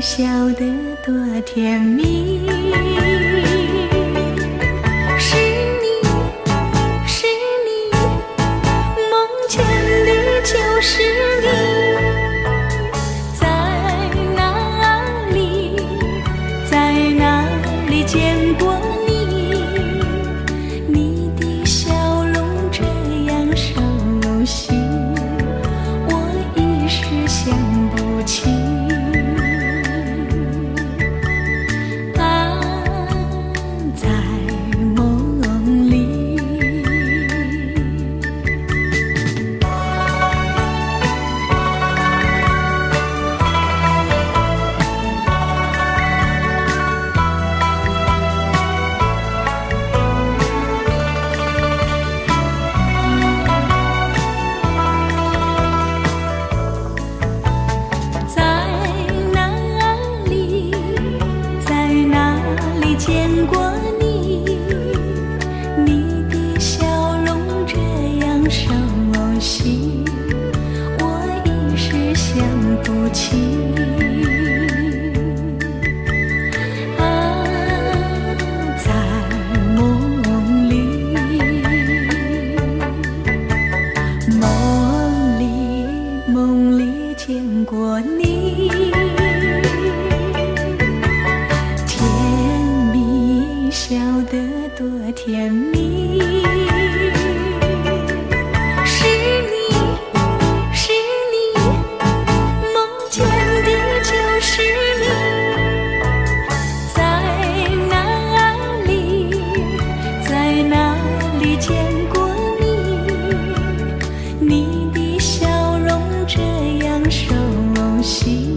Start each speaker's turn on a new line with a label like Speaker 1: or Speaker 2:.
Speaker 1: 笑得多甜蜜。是你，是你，梦见的就是你。在哪里，在哪里见过你？你的笑容这样熟悉，我一时想不起。见过你，你的笑容这样熟悉，我一时想不起。在梦里，梦里见过你。笑得多甜蜜。是你，是你，梦见的就是你。在哪里，在哪里见过你？你的笑容这样熟悉。